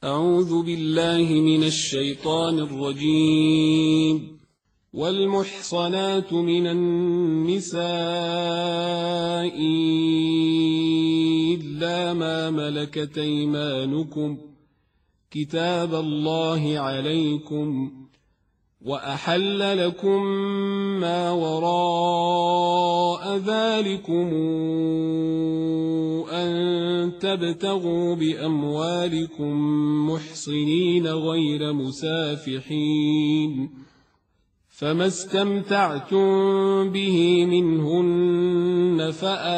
أعوذ بالله من الشيطان الرجيم. والمحصنات من النساء إلا ما ملكت أيمانكم كتاب الله عليكم، وأحل لكم ما وراء ذلكم أن تبتغوا بأموالكم محصنين غير مسافحين، فما استمتعتم به منهن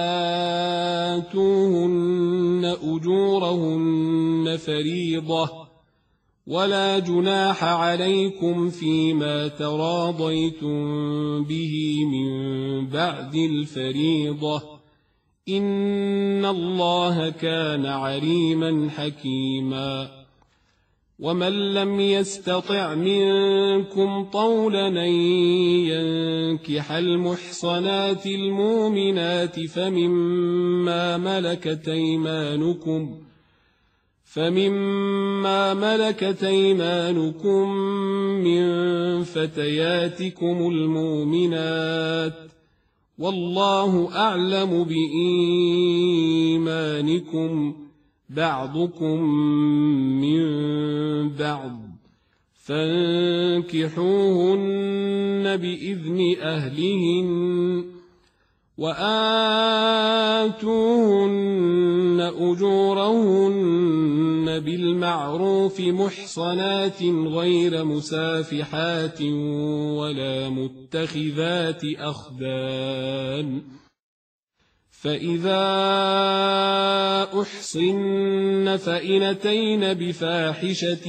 فآتوهن أجورهن فريضة، ولا جناح عليكم فيما تراضيتم به من بعد الفريضة، إن الله كان عليما حكيما. ومن لم يستطع منكم طولا أن ينكح المحصنات المؤمنات فمما ملكت أيمانكم من فتياتكم المؤمنات، والله أعلم بإيمانكم، بعضكم من بعض، فانكحوهن بإذن أهلهن، وآتوهن أجورهن بالمعروف محصنات غير مسافحات ولا متخذات أخدان، فإذا أحصن فإن أتين بفاحشة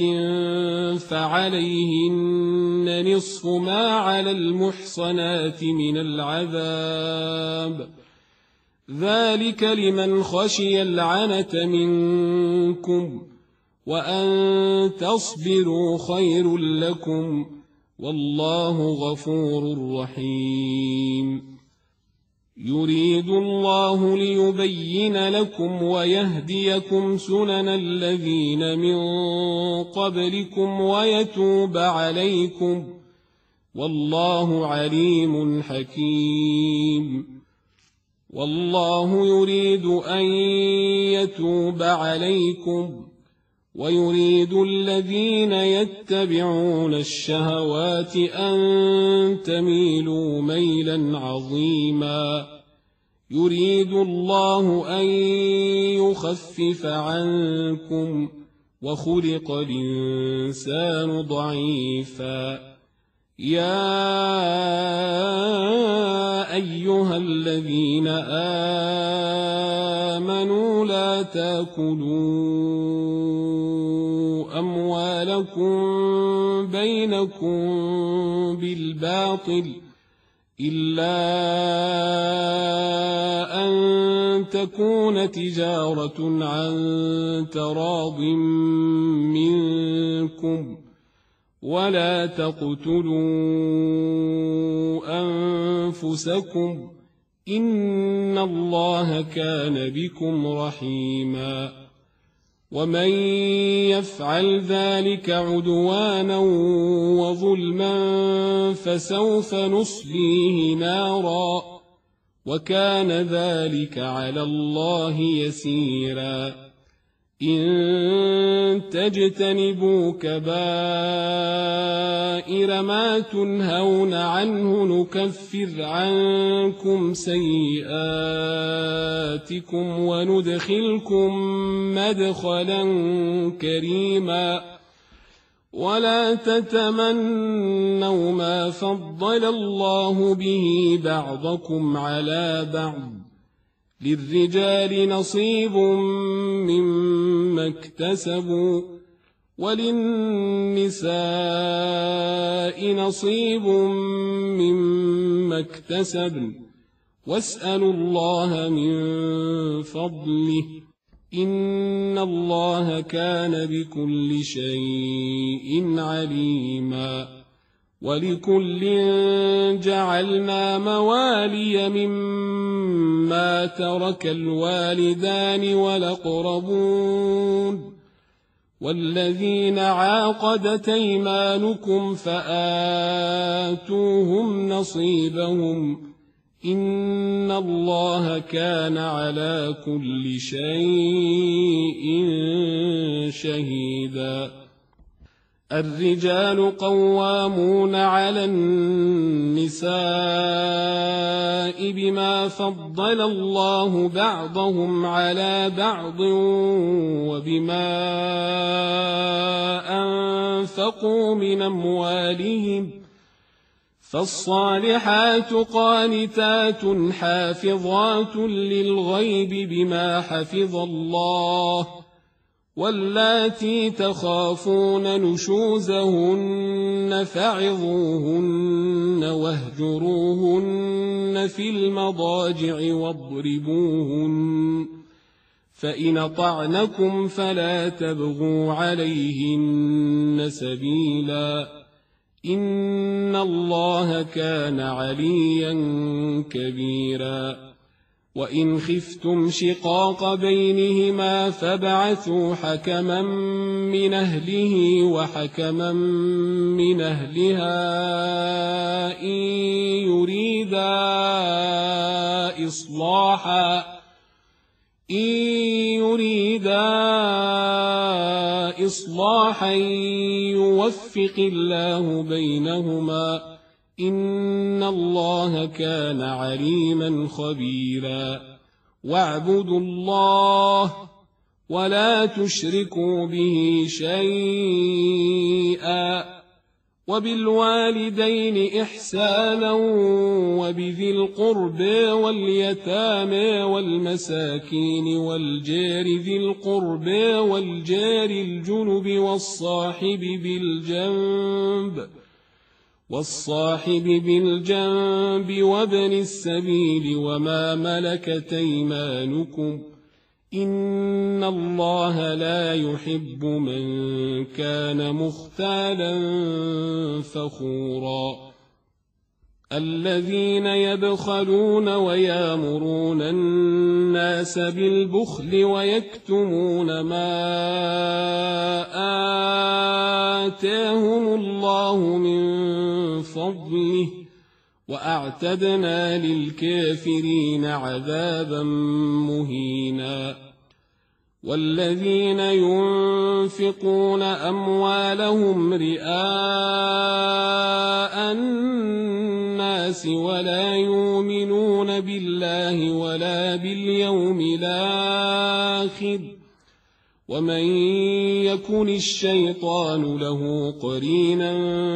فعليهن نصف ما على المحصنات من العذاب، ذلك لمن خشي العنة منكم، وأن تصبروا خير لكم، والله غفور رحيم. يريد الله ليبين لكم ويهديكم سنن الذين من قبلكم ويتوب عليكم، والله عليم حكيم. والله يريد أن يتوب عليكم، ويريد الذين يتبعون الشهوات أن تميلوا ميلا عظيما. يريد الله أن يخفف عنكم، وخلق الإنسان ضعيفا. يا أيها الذين آمنوا لا تأكلوا أموالكم بينكم بالباطل إلا أن تكون تجارة عن تراض منكم، ولا تقتلوا أنفسكم، إن الله كان بكم رحيما. ومن يفعل ذلك عدوانا وظلما فسوف نصليه نارا، وكان ذلك على الله يسيرا. إن تجتنبوا كبائر ما تنهون عنه نكفر عنكم سيئاتكم وندخلكم مدخلا كريما. ولا تتمنوا ما فضل الله به بعضكم على بعض، للرجال نصيب مما اكتسبوا، وللنساء نصيب مما اكتسبن، واسألوا الله من فضله، إن الله كان بكل شيء عليما. ولكل جعلنا موالي مما ترك الوالدان والأقربون والذين عاقدت أيمانكم فآتوهم نصيبهم إن الله كان على كل شيء شهيدا الرجال قوامون على النساء بما فضل الله بعضهم على بعض وبما أنفقوا من أموالهم فالصالحات قانتات حافظات للغيب بما حفظ الله واللاتي تخافون نشوزهن فعظوهن واهجروهن في المضاجع واضربوهن فإن أطعنكم فلا تبغوا عليهن سبيلا إن الله كان عليا كبيرا وإن خفتم شقاق بينهما فابعثوا حكما من أهله وحكما من أهلها إن يريدا إصلاحا يوفق الله بينهما إن الله كان عليما خبيرا واعبدوا الله ولا تشركوا به شيئا وبالوالدين إحسانا وبذي القرب واليتامى والمساكين والجار ذي القرب والجار الجنب والصاحب بالجنب وابن السبيل وما ملكت أيمانكم إن الله لا يحب من كان مختالا فخورا الذين يبخلون ويامرون الناس بالبخل ويكتمون ما آتاهم الله من فضله وأعتدنا للكافرين عذابا مهينا والذين ينفقون أموالهم رئاء الناس ولا يؤمنون بالله ولا باليوم الآخر ومن يكن الشيطان له قرينا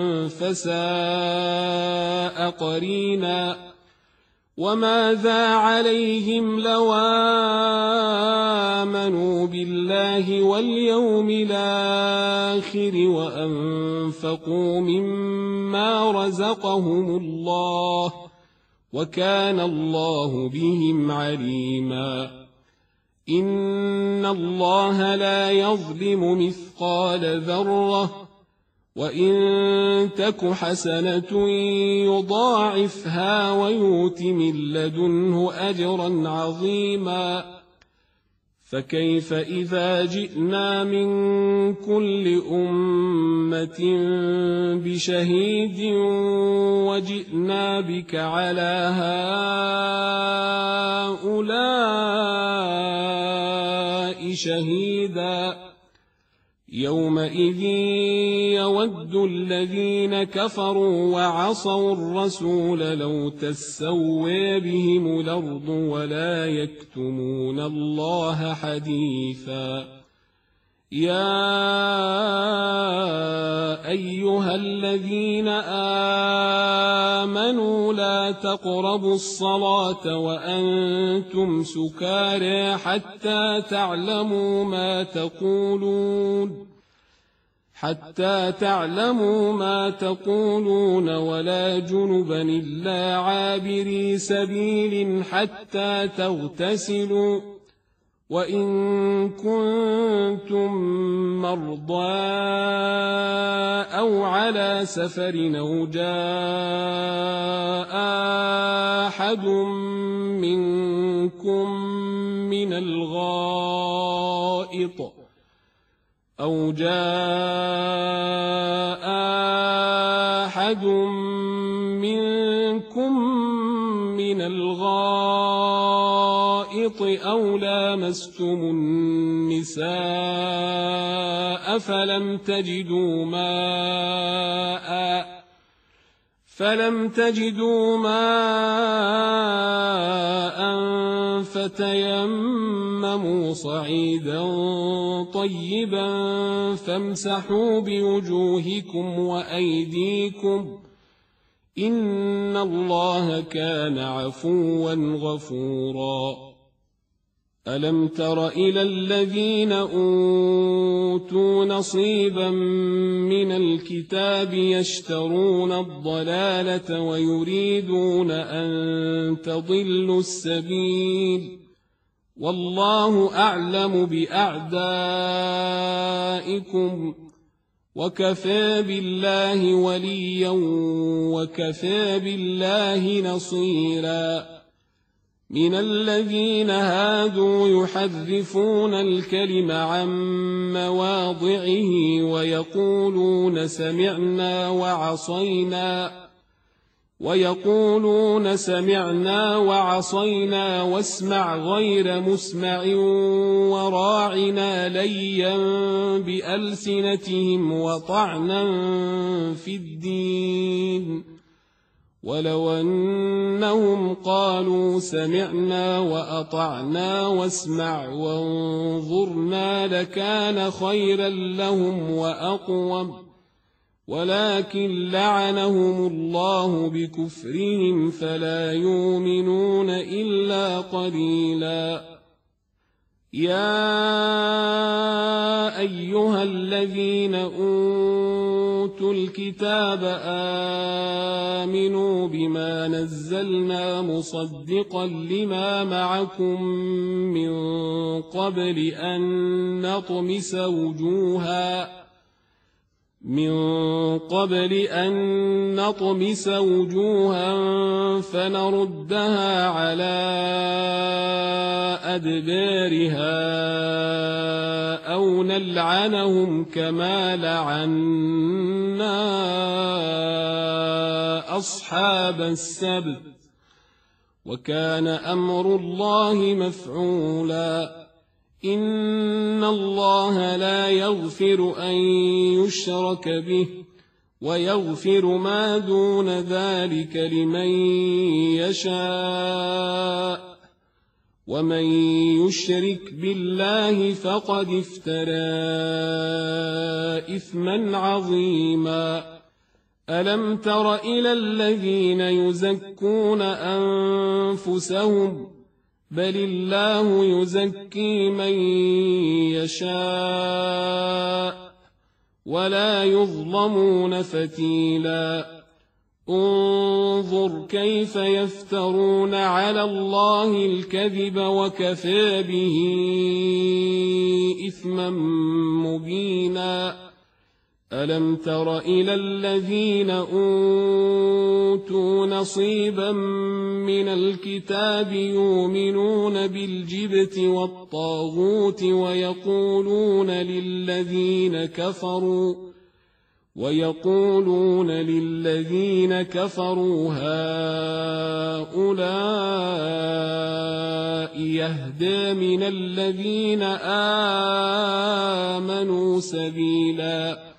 فساء قرينا وماذا عليهم لو آمنوا بالله واليوم الآخر وأنفقوا مما رزقهم الله وكان الله بهم عليما إن الله لا يظلم مثقال ذرة وإن تك حسنة يضاعفها ويؤت من لدنه أجرا عظيما فكيف إذا جئنا من كل أمة بشهيد وجئنا بك على هؤلاء شهيدا يومئذ يود الذين كفروا وعصوا الرسول لو تسوي بهم الأرض ولا يكتمون الله حديثا يا أيها الذين آمنوا لا تقربوا الصلاة وأنتم سكارى حتى تعلموا ما تقولون ولا جنبا إلا عابري سبيل حتى تغتسلوا وإن كنتم مرضى أو على سفر أو جاء أحد منكم من الغائط أو جاء أحد منكم من الغائط أو لامستم النساء فلم تجدوا ماء فتيمموا صعيدا طيبا فامسحوا بوجوهكم وأيديكم إن الله كان عفوا غفورا ألم تر إلى الذين أوتوا نصيبا من الكتاب يشترون الضلالة ويريدون أن تضلوا السبيل والله أعلم بأعدائكم وكفى بالله وليا وكفى بالله نصيرا من الذين هادوا يحرفون الكلم عن مواضعه ويقولون سمعنا وعصينا واسمع غير مسمع وراعنا ليا بألسنتهم وطعنا في الدين ولو أنهم قالوا سمعنا وأطعنا واسمع وانظرنا لكان خيرا لهم وأقوم ولكن لعنهم الله بكفرهم فلا يؤمنون إلا قليلا يا أيها الذين أوتوا الكتاب آمنوا بما نزلنا مصدقا لما معكم من قبل أن نطمس وجوها فنردها على أدبارها أو نلعنهم كما لعنا أصحاب السبت وكان أمر الله مفعولا إن الله لا يغفر أن يشرك به ويغفر ما دون ذلك لمن يشاء ومن يشرك بالله فقد افترى إثما عظيما ألم تر إلى الذين يزكون أنفسهم بل الله يزكي من يشاء ولا يظلمون فتيلا انظر كيف يفترون على الله الكذب وكفى به إثما مبينا ألم تر إلى الذين أوتوا نصيبا من الكتاب يؤمنون بالجبت والطاغوت ويقولون للذين كفروا هؤلاء يهدى من الذين آمنوا سبيلا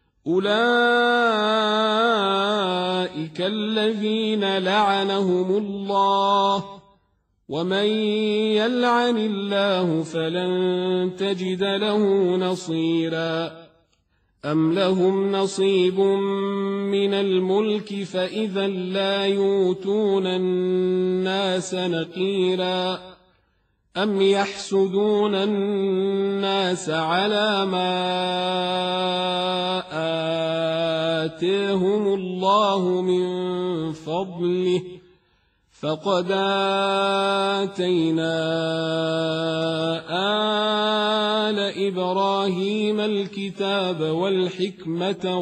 أولئك الذين لعنهم الله ومن يلعن الله فلن تجد له نصيرا أم لهم نصيب من الملك فإذا لا يؤتون الناس نقيرا أم يحسدون الناس على ما آتاهم الله من فضله فقد آتينا آل إبراهيم الكتاب والحكمة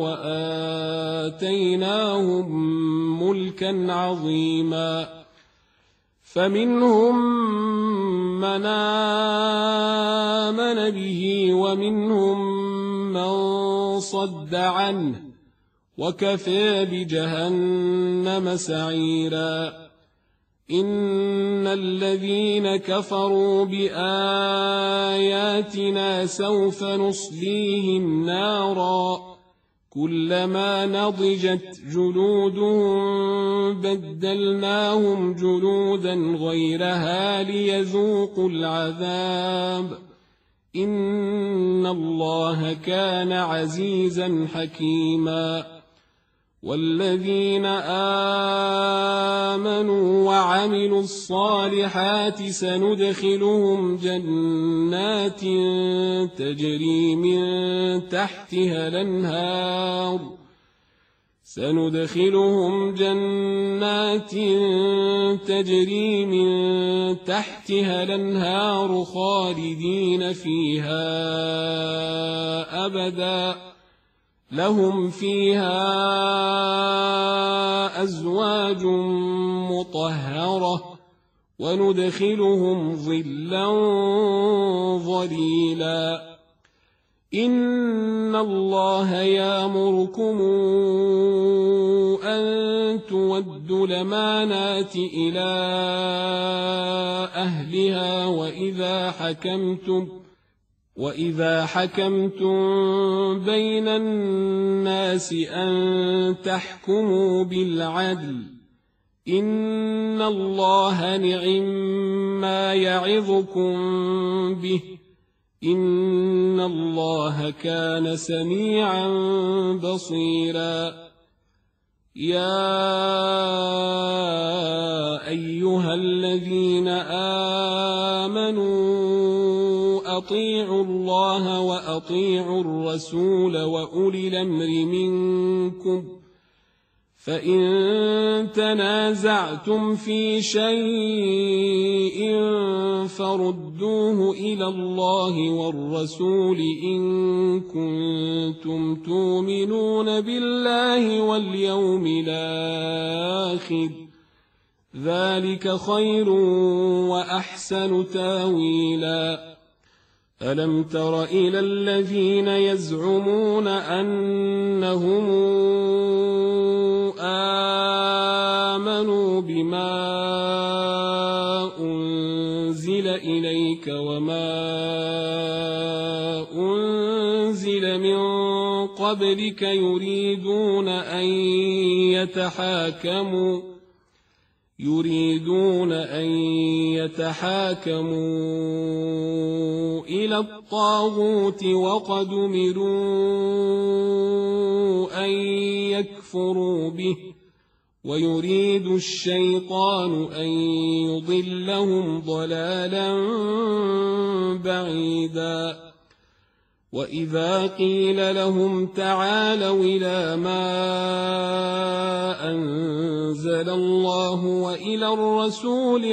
وآتيناهم ملكا عظيما فمنهم من آمن به ومنهم من صد عنه وكفى بجهنم سعيرا إن الذين كفروا بآياتنا سوف نصليهم نارا كلما نضجت جلودهم بدلناهم جلودا غيرها ليذوقوا العذاب إن الله كان عزيزا حكيما والذين آمنوا وعملوا الصالحات سندخلهم جنات تجري من تحتها الأنهار خالدين فيها أبدا لهم فيها أزواج مطهرة وندخلهم ظلا ظليلا إن الله يأمركم أن تودوا الأمانات إلى أهلها وإذا حكمتم بين الناس أن تحكموا بالعدل إن الله نعما يعظكم به إن الله كان سميعا بصيرا يا أيها الذين آمنوا أطيعوا الله وأطيعوا الرسول وأولي الأمر منكم فإن تنازعتم في شيء فردوه إلى الله والرسول إن كنتم تؤمنون بالله واليوم الآخر ذلك خير وأحسن تاويلا ألم تر إلى الذين يزعمون أنهم آمنوا بما أنزل إليك وما أنزل من قبلك يريدون أن يتحاكموا إلى الطاغوت وقد أمروا أن يكفروا به ويريد الشيطان أن يضلهم ضلالا بعيدا وإذا قيل لهم تعالوا إلى ما أنزل الله وإلى الرسول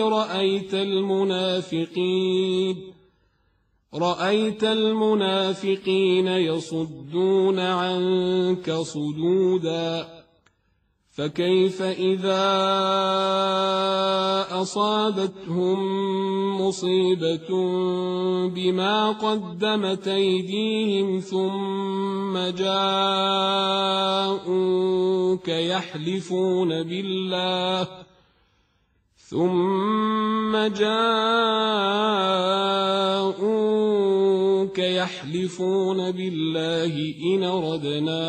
رأيت المنافقين يصدون عنك صدودا فكيف إذا أصابتهم مصيبة بما قدمت أيديهم ثم جاءوك يحلفون بالله إن أردنا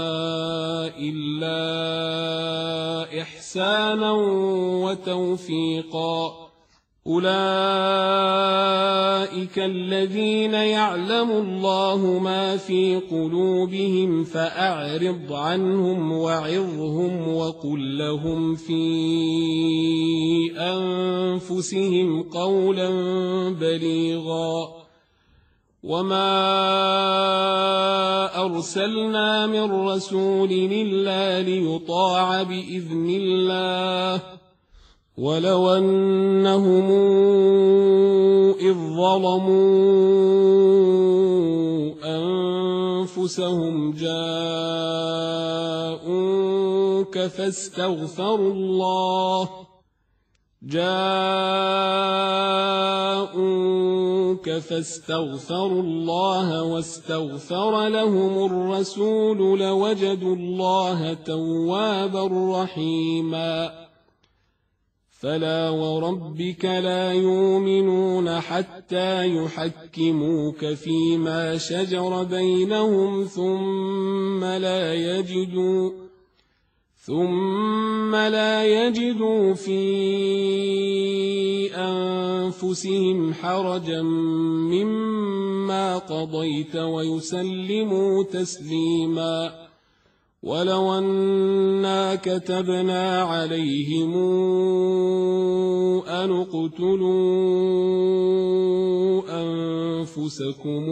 إلا إحسانا وتوفيقا أولئك الذين يعلم الله ما في قلوبهم فأعرض عنهم وعظهم وقل لهم في أنفسهم قولا بليغا وما أرسلنا من رسول إلا ليطاع بإذن الله ولو أنهم إذ ظلموا أنفسهم جاءوك فاستغفروا جاءوك فاستغفروا الله واستغفر لهم الرسول لوجدوا الله توابا رحيما فلا وربك لا يؤمنون حتى يحكموك فيما شجر بينهم ثم لا يجدوا في أنفسهم حرجا مما قضيت ويسلموا تسليما ولو أنا كتبنا عليهم أن اقتلوا أنفسكم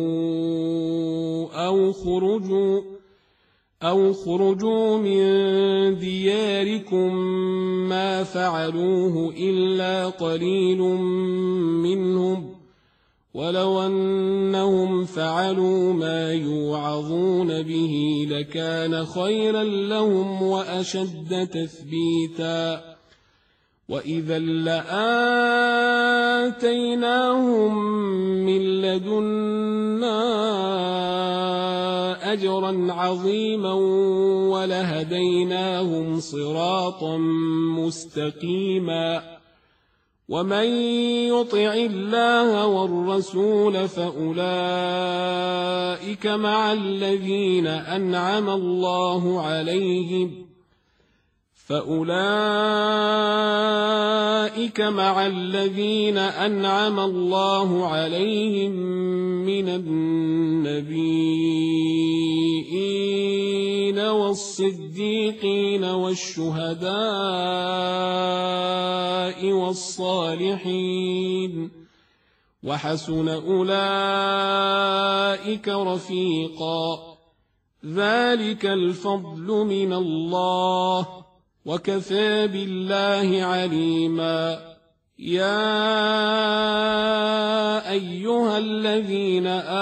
أو خرجوا من دياركم ما فعلوه إلا قليل منهم ولو أنهم فعلوا ما يوعظون به لكان خيرا لهم وأشد تثبيتا وإذا لآتيناهم من لدنا أجرا عظيما ولهديناهم صراطا مستقيما ومن يطع الله والرسول فأولئك مع الذين أنعم الله عليهم من النبيين والصديقين والشهداء والصالحين وحسن أولئك رفيقا ذلك الفضل من الله وكفى بالله عليما يا أيها الذين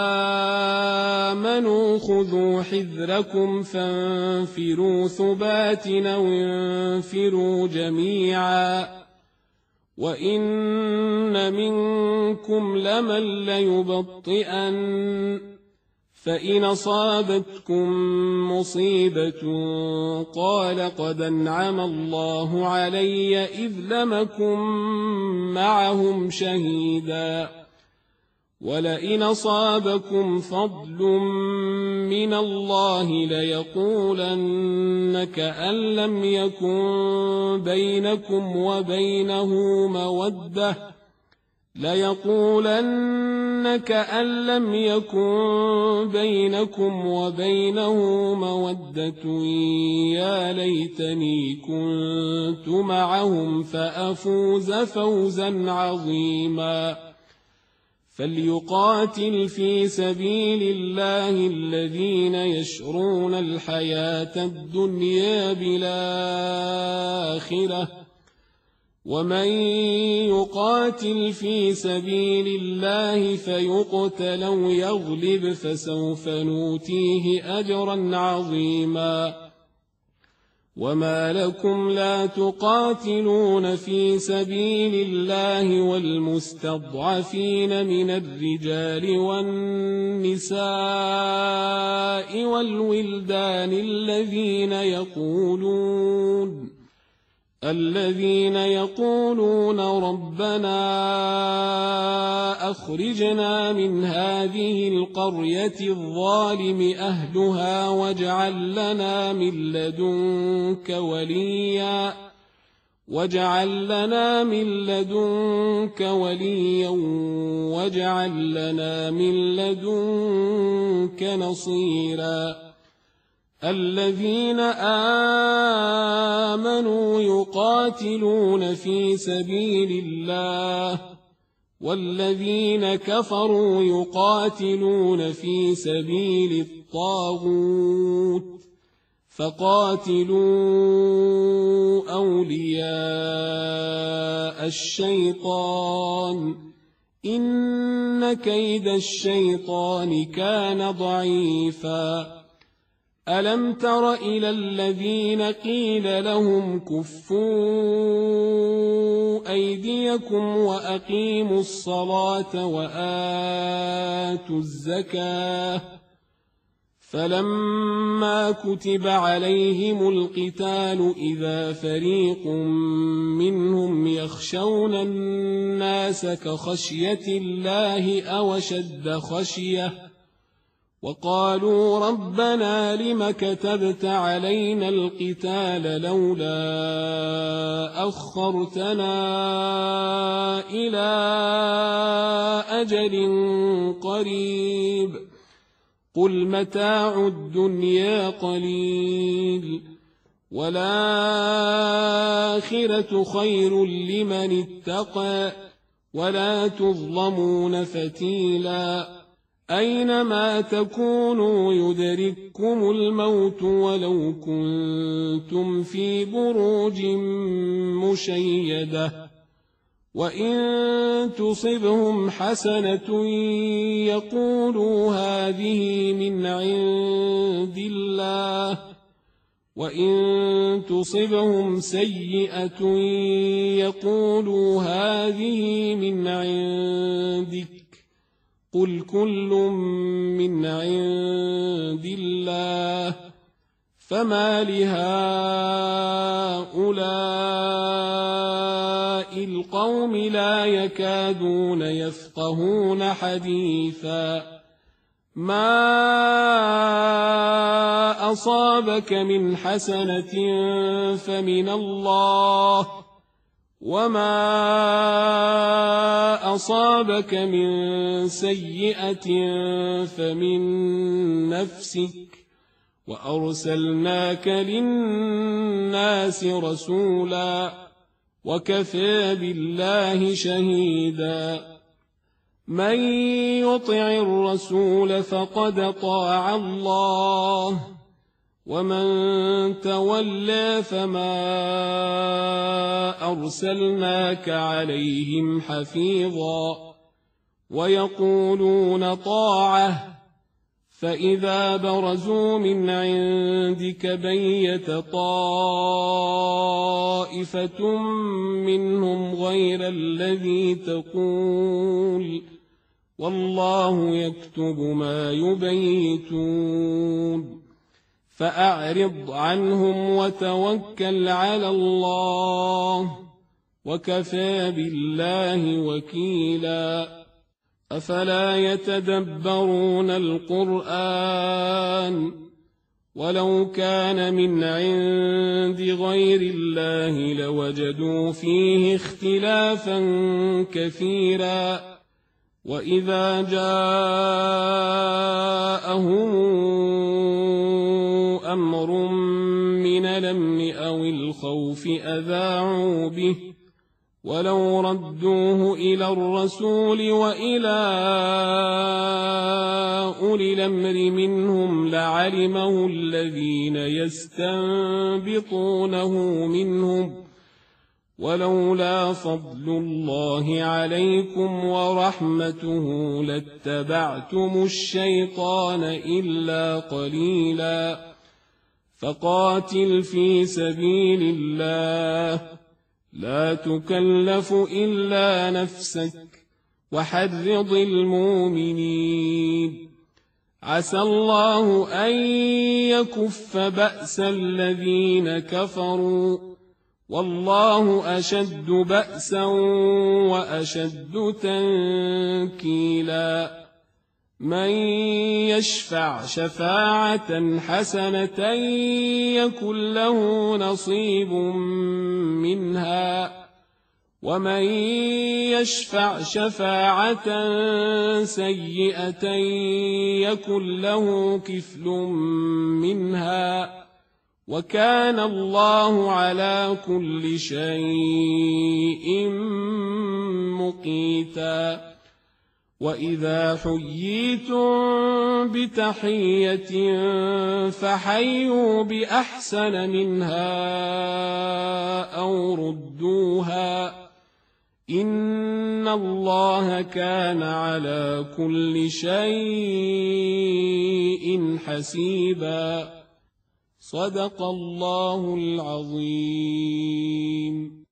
آمنوا خذوا حذركم فانفروا ثبات أو انفروا جميعا وإن منكم لمن ليبطئن فإن أصابتكم مصيبة قال قد أنعم الله علي إذ لم أكن معهم شهيدا ولئن أصابكم فضل من الله ليقولن كأن لم يكن بينكم وبينه مودة يا ليتني كنت معهم فأفوز فوزا عظيما فليقاتل في سبيل الله الذين يشرون الحياة الدنيا بالآخرة ومن يقاتل في سبيل الله فيقتل أو يغلب فسوف نؤتيه أجرا عظيما وما لكم لا تقاتلون في سبيل الله والمستضعفين من الرجال والنساء والولدان الذين يقولون ربنا أخرجنا من هذه القرية الظالم أهلها واجعل لنا من لدنك وليا واجعل لنا من لدنك نصيرا الذين آمنوا يقاتلون في سبيل الله والذين كفروا يقاتلون في سبيل الطاغوت فقاتلوا أولياء الشيطان إن كيد الشيطان كان ضعيفا ألم تر إلى الذين قيل لهم كفوا أيديكم وأقيموا الصلاة وآتوا الزكاة فلما كتب عليهم القتال إذا فريق منهم يخشون الناس كخشية الله أو أشد خشية وقالوا ربنا لم كتبت علينا القتال لولا أخرتنا إلى أجل قريب قل متاع الدنيا قليل والآخرة خير لمن اتقى ولا تظلمون فتيلا أينما تكونوا يدرككم الموت ولو كنتم في بروج مشيدة وإن تصبهم حسنة يقولوا هذه من عند الله وإن تصبهم سيئة يقولوا هذه من عندك قل كل من عند الله فما لهؤلاء القوم لا يكادون يفقهون حديثا ما أصابك من حسنة فمن الله وما أصابك من سيئة فمن نفسك وأرسلناك للناس رسولا وكفى بالله شهيدا من يطع الرسول فقد طاع الله ومن تولى فما أرسلناك عليهم حفيظا ويقولون طاعة فإذا برزوا من عندك بيت طائفة منهم غير الذي تقول والله يكتب ما يبيتون فأعرض عنهم وتوكل على الله وكفى بالله وكيلا أفلا يتدبرون القرآن ولو كان من عند غير الله لوجدوا فيه اختلافا كثيرا وإذا جاءهم أمر من الأمن أو الخوف أذاعوا به ولو ردوه إلى الرسول وإلى أولي الأمر منهم لعلمه الذين يستنبطونه منهم ولولا فضل الله عليكم ورحمته لاتبعتم الشيطان إلا قليلا فقاتل في سبيل الله لا تكلف إلا نفسك وحرض المؤمنين عسى الله أن يكف بأس الذين كفروا والله أشد بأسا وأشد تنكيلا من يشفع شفاعة حسنة يكن له نصيب منها ومن يشفع شفاعة سيئة يكن له كفل منها وكان الله على كل شيء مقيتا وإذا حييتم بتحية فحيوا بأحسن منها أو ردوها إن الله كان على كل شيء حسيبا صدق الله العظيم.